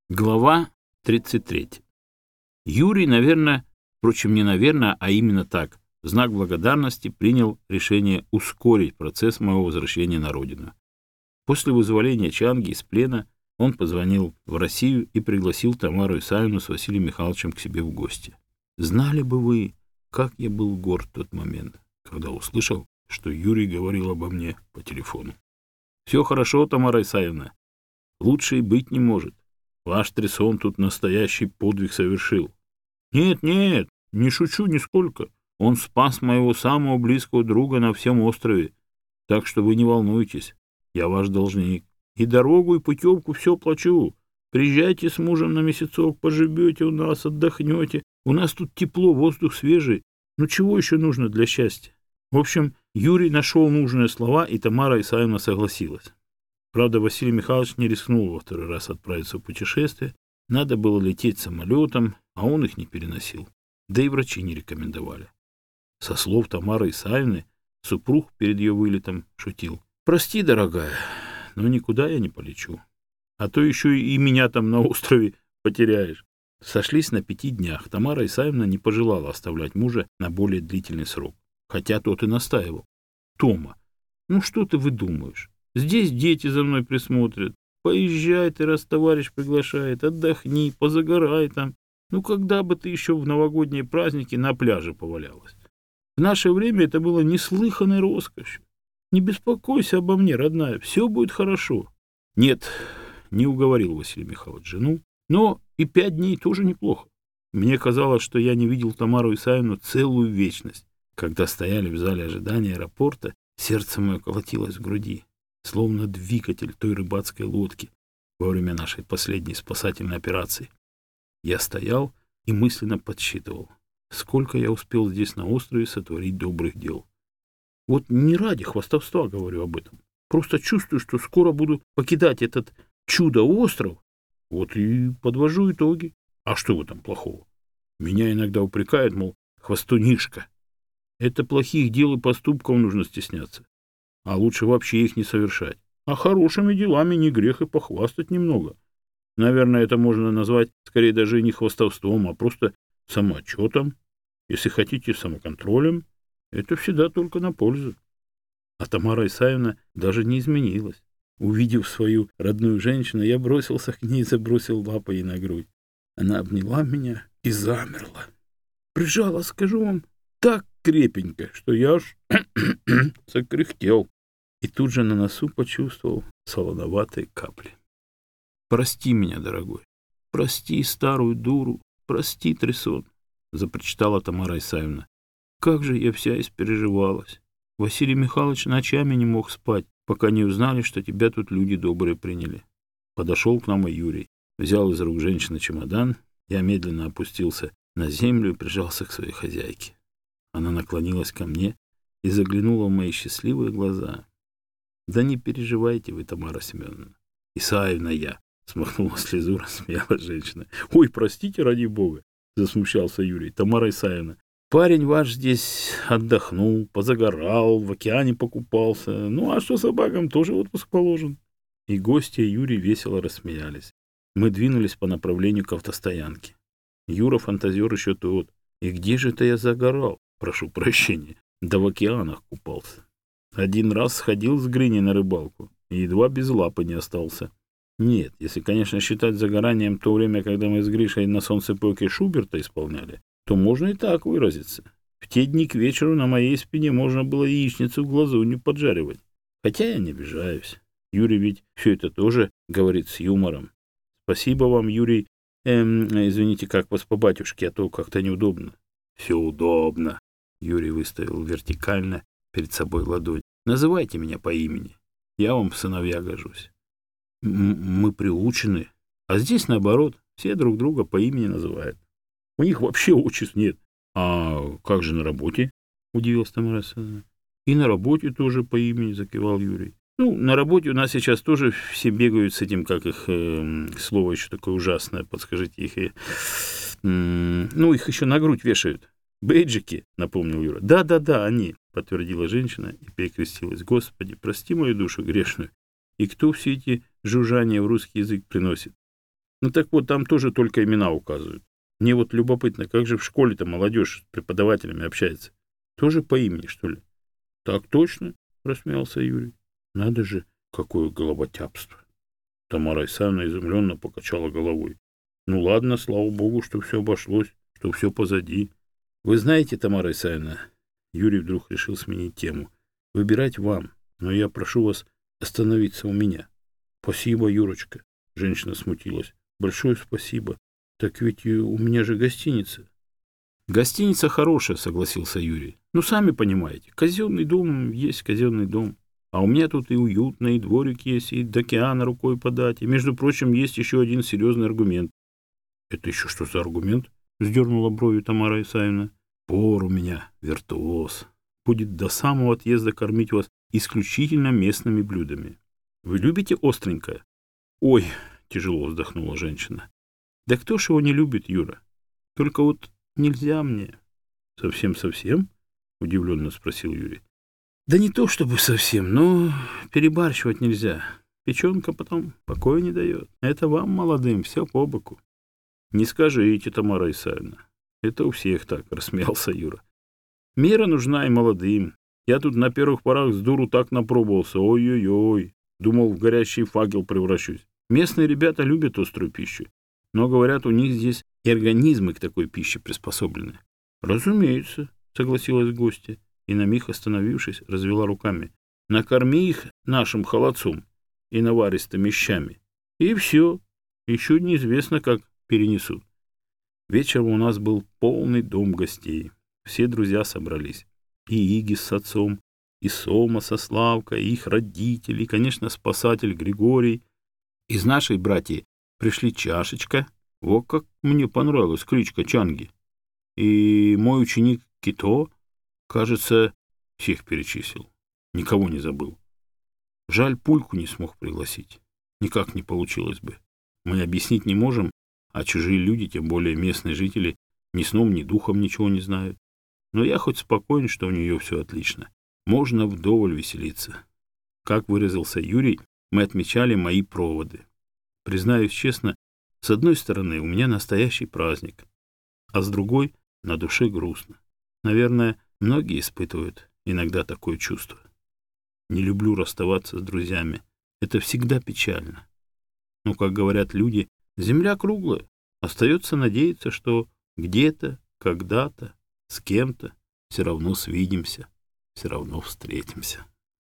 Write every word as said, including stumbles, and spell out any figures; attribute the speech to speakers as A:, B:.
A: Глава тридцать третья. Юрий, наверное, впрочем, не наверное, а именно так, в знак благодарности принял решение ускорить процесс моего возвращения на родину. После вызволения Чанги из плена он позвонил в Россию и пригласил Тамару Исаевну с Василием Михайловичем к себе в гости. Знали бы вы, как я был горд в тот момент, когда услышал, что Юрий говорил обо мне по телефону. «Все хорошо, Тамара Исаевна. Лучше и быть не может. Ваш Тресон тут настоящий подвиг совершил. Нет, нет, не шучу нисколько. Он спас моего самого близкого друга на всем острове. Так что вы не волнуйтесь. Я ваш должник. И дорогу, и путевку все плачу. Приезжайте с мужем на месяцок, поживете у нас, отдохнете. У нас тут тепло, воздух свежий. Ну чего еще нужно для счастья?» В общем, Юрий нашел нужные слова, и Тамара Исаевна согласилась. Правда, Василий Михайлович не рискнул во второй раз отправиться в путешествие. Надо было лететь самолетом, а он их не переносил. Да и врачи не рекомендовали. Со слов Тамары Исаевны, супруг перед ее вылетом шутил: «Прости, дорогая, но никуда я не полечу. А то еще и меня там на острове потеряешь». Сошлись на пяти днях. Тамара Исаевна не пожелала оставлять мужа на более длительный срок. Хотя тот и настаивал. «Тома, ну что ты выдумываешь? Здесь дети за мной присмотрят. Поезжай ты, раз товарищ приглашает, отдохни, позагорай там. Ну когда бы ты еще в новогодние праздники на пляже повалялась? В наше время это было неслыханной роскошью. Не беспокойся обо мне, родная, все будет хорошо». Нет, не уговорил Василий Михайлович жену, но и пять дней тоже неплохо. Мне казалось, что я не видел Тамару Исаевну целую вечность. Когда стояли в зале ожидания аэропорта, сердце мое колотилось в груди, словно двигатель той рыбацкой лодки во время нашей последней спасательной операции. Я стоял и мысленно подсчитывал, сколько я успел здесь на острове сотворить добрых дел. Вот не ради хвастовства говорю об этом. Просто чувствую, что скоро буду покидать этот чудо-остров. Вот и подвожу итоги. А что в этом плохого? Меня иногда упрекают, мол, хвастунишка. Это плохих дел и поступков нужно стесняться. А лучше вообще их не совершать. А хорошими делами не грех и похвастать немного. Наверное, это можно назвать скорее даже не хвастовством, а просто самоотчетом. Если хотите, самоконтролем. Это всегда только на пользу. А Тамара Исаевна даже не изменилась. Увидев свою родную женщину, я бросился к ней и забросил лапы ей на грудь. Она обняла меня и замерла. Прижала, скажу вам, так крепенько, что я аж закряхтел. И тут же на носу почувствовал солоноватые капли. «Прости меня, дорогой, прости старую дуру, прости, Тресон», — запричитала Тамара Исаевна. «Как же я вся испереживалась. Василий Михайлович ночами не мог спать, пока не узнали, что тебя тут люди добрые приняли». Подошел к нам и Юрий, взял из рук женщины чемодан. Я медленно опустился на землю и прижался к своей хозяйке. Она наклонилась ко мне и заглянула в мои счастливые глаза. «Да не переживайте вы, Тамара Семеновна. Исаевна я», — смахнула слезу, рассмеялась женщина. «Ой, простите, ради бога», — засмущался Юрий. «Тамара Исаевна, парень ваш здесь отдохнул, позагорал, в океане покупался. Ну, а что собакам тоже отпуск положен». И гости и Юрий весело рассмеялись. Мы двинулись по направлению к автостоянке. Юра фантазер еще тот. И где же это я загорал? Прошу прощения. Да в океанах купался. Один раз сходил с Гриней на рыбалку и едва без лапы не остался. Нет, если, конечно, считать загоранием то время, когда мы с Гришей на солнцепёке Шуберта исполняли, то можно и так выразиться. В те дни к вечеру на моей спине можно было яичницу в глазунью поджаривать. Хотя я не обижаюсь. Юрий ведь все это тоже говорит с юмором. Спасибо вам, Юрий. Эм, извините, как вас по батюшке, а то как-то неудобно. Все удобно. Юрий выставил вертикально перед собой ладонь. Называйте меня по имени. Я вам в сыновья гожусь. М- мы приучены. А здесь, наоборот, все друг друга по имени называют. У них вообще отчеств нет. А как же на работе? Удивилась Тамара Александровна. И на работе тоже по имени, закивал Юрий. Ну, на работе у нас сейчас тоже все бегают с этим, как их, э, слово еще такое ужасное, подскажите, их, э, э, ну, их еще на грудь вешают. Бейджики, напомнил Юра. Да-да-да, они, подтвердила женщина и перекрестилась. Господи, прости мою душу грешную. И кто все эти жужжания в русский язык приносит? Ну так вот, там тоже только имена указывают. Мне вот любопытно, как же в школе-то молодежь с преподавателями общается? Тоже по имени, что ли? Так точно, рассмеялся Юрий. Надо же, какое головотяпство. Тамара Исаевна изумленно покачала головой. Ну ладно, слава богу, что все обошлось, что все позади. Вы знаете, Тамара Исаевна, Юрий вдруг решил сменить тему. Выбирать вам, но я прошу вас остановиться у меня. Спасибо, Юрочка. Женщина смутилась. Большое спасибо. Так ведь у меня же гостиница. Гостиница хорошая, согласился Юрий. Ну, сами понимаете, казенный дом есть казенный дом. А у меня тут и уютно, и дворик есть, и до океана рукой подать. И, между прочим, есть еще один серьезный аргумент. Это еще что за аргумент? Сдернула бровью Тамара Исаевна. Повар у меня виртуоз. Будет до самого отъезда кормить вас исключительно местными блюдами. Вы любите остренькое? Ой, тяжело вздохнула женщина. Да кто ж его не любит, Юра? Только вот нельзя мне. Совсем-совсем? Удивленно спросил Юрий. Да не то чтобы совсем, но перебарщивать нельзя. Печенка потом покоя не дает. Это вам, молодым, все по боку. Не скажите, Тамара Исаевна. Это у всех так, рассмеялся Юра. Мера нужна и молодым. Я тут на первых порах с дуру так напробовался. Ой-ой-ой. Думал, в горящий факел превращусь. Местные ребята любят острую пищу. Но, говорят, у них здесь и организмы к такой пище приспособлены. Разумеется, согласилась гостья. И на миг остановившись, развела руками. Накорми их нашим холодцом и наваристыми щами. И все. Еще неизвестно, как перенесут. Вечером у нас был полный дом гостей. Все друзья собрались. И Иги с отцом, и Сома со Славкой, и их родители, и, конечно, спасатель Григорий. Из нашей братьи пришли Чашечка. Вот как мне понравилась кличка Чанги. И мой ученик Кито. Кажется, всех перечислил. Никого не забыл. Жаль, Пульку не смог пригласить. Никак не получилось бы. Мы объяснить не можем, а чужие люди, тем более местные жители, ни сном, ни духом ничего не знают. Но я хоть спокоен, что у нее все отлично. Можно вдоволь веселиться. Как выразился Юрий, мы отмечали мои проводы. Признаюсь честно, с одной стороны, у меня настоящий праздник, а с другой — на душе грустно. Наверное, многие испытывают иногда такое чувство. Не люблю расставаться с друзьями. Это всегда печально. Но, как говорят люди, земля круглая. Остается надеяться, что где-то, когда-то, с кем-то все равно свидимся, все равно встретимся.